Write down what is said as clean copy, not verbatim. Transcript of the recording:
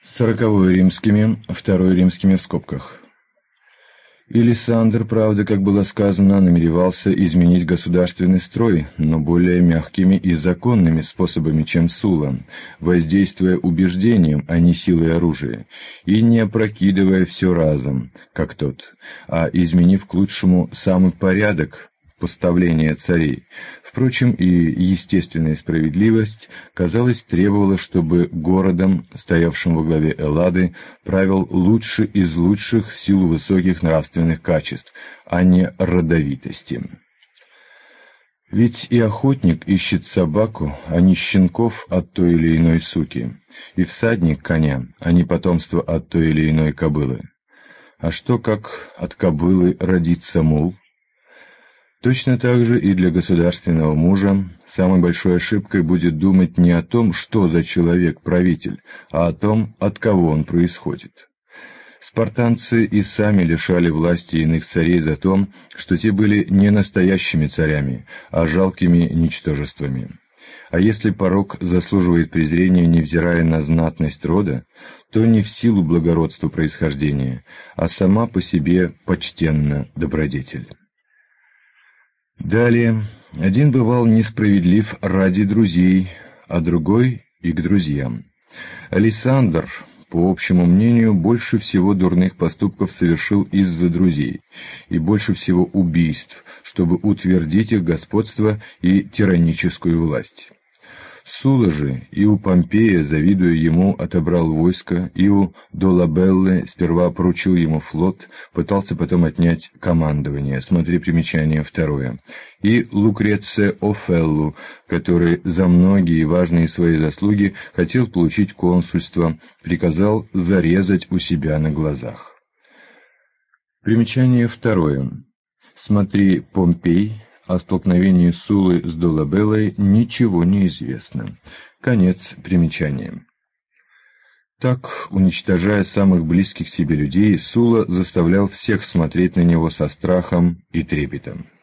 40 римскими, 2 римскими в скобках. Илисандр, правда, как было сказано, намеревался изменить государственный строй, но более мягкими и законными способами, чем Сула, воздействуя убеждением, а не силой оружия, и не опрокидывая все разом, как тот, а изменив к лучшему самый порядок поставления царей. Впрочем, и естественная справедливость, казалось, требовала, чтобы городом, стоявшим во главе Эллады, правил лучший из лучших в силу высоких нравственных качеств, а не родовитости. Ведь и охотник ищет собаку, а не щенков от той или иной суки, и всадник коня, а не потомство от той или иной кобылы. А что, как от кобылы родится мул? Точно так же и для государственного мужа самой большой ошибкой будет думать не о том, что за человек правитель, а о том, от кого он происходит. Спартанцы и сами лишали власти иных царей за то, что те были не настоящими царями, а жалкими ничтожествами. А если порок заслуживает презрения, невзирая на знатность рода, то не в силу благородства происхождения, а сама по себе почтенна добродетель. Далее, один бывал несправедлив ради друзей, а другой и к друзьям. Александр, по общему мнению, больше всего дурных поступков совершил из-за друзей, и больше всего убийств, чтобы утвердить их господство и тираническую власть. Сула же и у Помпея, завидуя ему, отобрал войско, и у Долабеллы сперва поручил ему флот, пытался потом отнять командование, смотри примечание 2, и Лукреция Офеллу, который за многие важные свои заслуги хотел получить консульство, приказал зарезать у себя на глазах. Примечание 2. Смотри Помпей. О столкновении Суллы с Долабеллой ничего не известно. Конец примечания. Так, уничтожая самых близких себе людей, Сулла заставлял всех смотреть на него со страхом и трепетом.